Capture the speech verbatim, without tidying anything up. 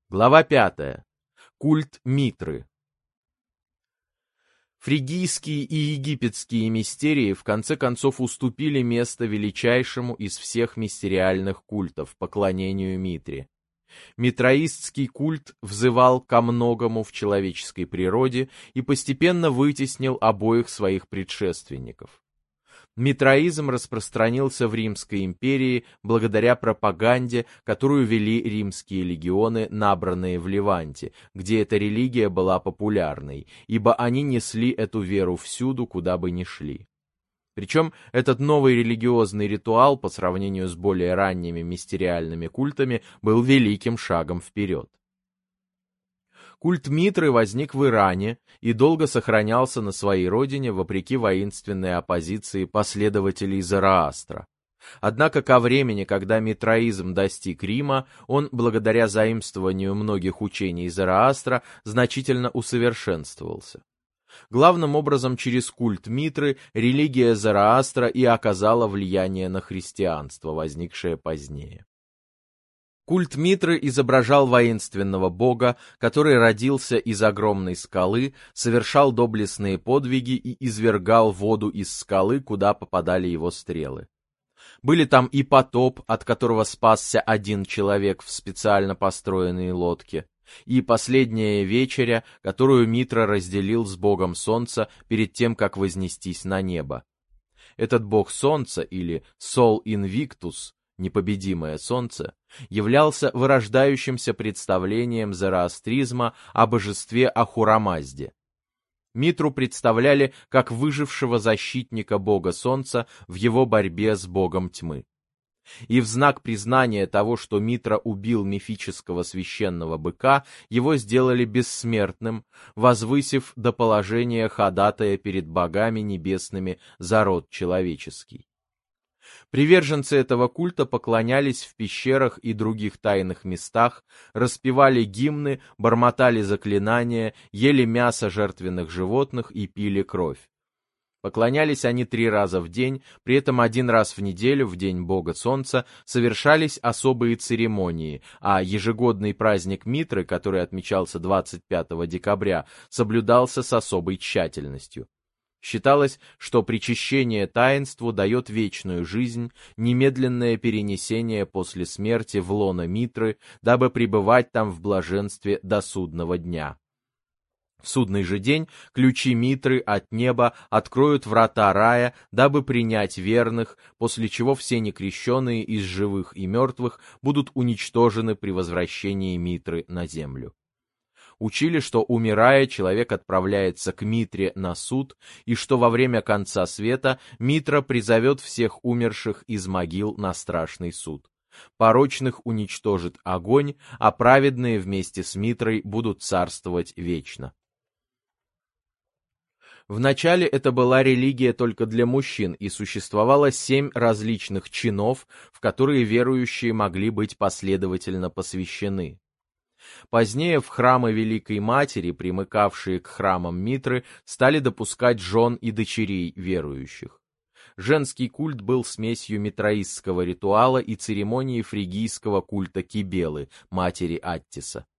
Глава пятая. Культ Митры. Фригийские и египетские мистерии в конце концов уступили место величайшему из всех мистериальных культов — поклонению Митре. Митраистский культ взывал ко многому в человеческой природе и постепенно вытеснил обоих своих предшественников. Митраизм распространился в Римской империи благодаря пропаганде, которую вели римские легионы, набранные в Леванте, где эта религия была популярной, ибо они несли эту веру всюду, куда бы ни шли. Причем этот новый религиозный ритуал, по сравнению с более ранними мистериальными культами, был великим шагом вперед. Культ Митры возник в Иране и долго сохранялся на своей родине вопреки воинственной оппозиции последователей Зороастра. Однако ко времени, когда митраизм достиг Рима, он, благодаря заимствованию многих учений Зороастра, значительно усовершенствовался. Главным образом через культ Митры религия Зороастра и оказала влияние на христианство, возникшее позднее. Культ Митры изображал воинственного бога, который родился из огромной скалы, совершал доблестные подвиги и извергал воду из скалы, куда попадали его стрелы. Были там и потоп, от которого спасся один человек в специально построенной лодке, и последняя вечеря, которую Митра разделил с богом солнца перед тем, как вознестись на небо. Этот бог солнца, или Сол Инвиктус, непобедимое солнце, являлся вырождающимся представлением зороастризма о божестве Ахура-Мазде. Митру представляли как выжившего защитника бога солнца в его борьбе с богом тьмы. И в знак признания того, что Митра убил мифического священного быка, его сделали бессмертным, возвысив до положения ходатая перед богами небесными за род человеческий. Приверженцы этого культа поклонялись в пещерах и других тайных местах, распевали гимны, бормотали заклинания, ели мясо жертвенных животных и пили кровь. Поклонялись они три раза в день, при этом один раз в неделю, в день бога солнца, совершались особые церемонии, а ежегодный праздник Митры, который отмечался двадцать пятого декабря, соблюдался с особой тщательностью. Считалось, что причащение таинству дает вечную жизнь, немедленное перенесение после смерти в лоно Митры, дабы пребывать там в блаженстве до судного дня. В судный же день ключи Митры от неба откроют врата рая, дабы принять верных, после чего все некрещенные из живых и мертвых будут уничтожены при возвращении Митры на землю. Учили, что, умирая, человек отправляется к Митре на суд, и что во время конца света Митра призовет всех умерших из могил на страшный суд. Порочных уничтожит огонь, а праведные вместе с Митрой будут царствовать вечно. Вначале это была религия только для мужчин, и существовало семь различных чинов, в которые верующие могли быть последовательно посвящены. Позднее в храмы Великой Матери, примыкавшие к храмам Митры, стали допускать жен и дочерей верующих. Женский культ был смесью митраистского ритуала и церемонии фригийского культа Кибелы, матери Аттиса.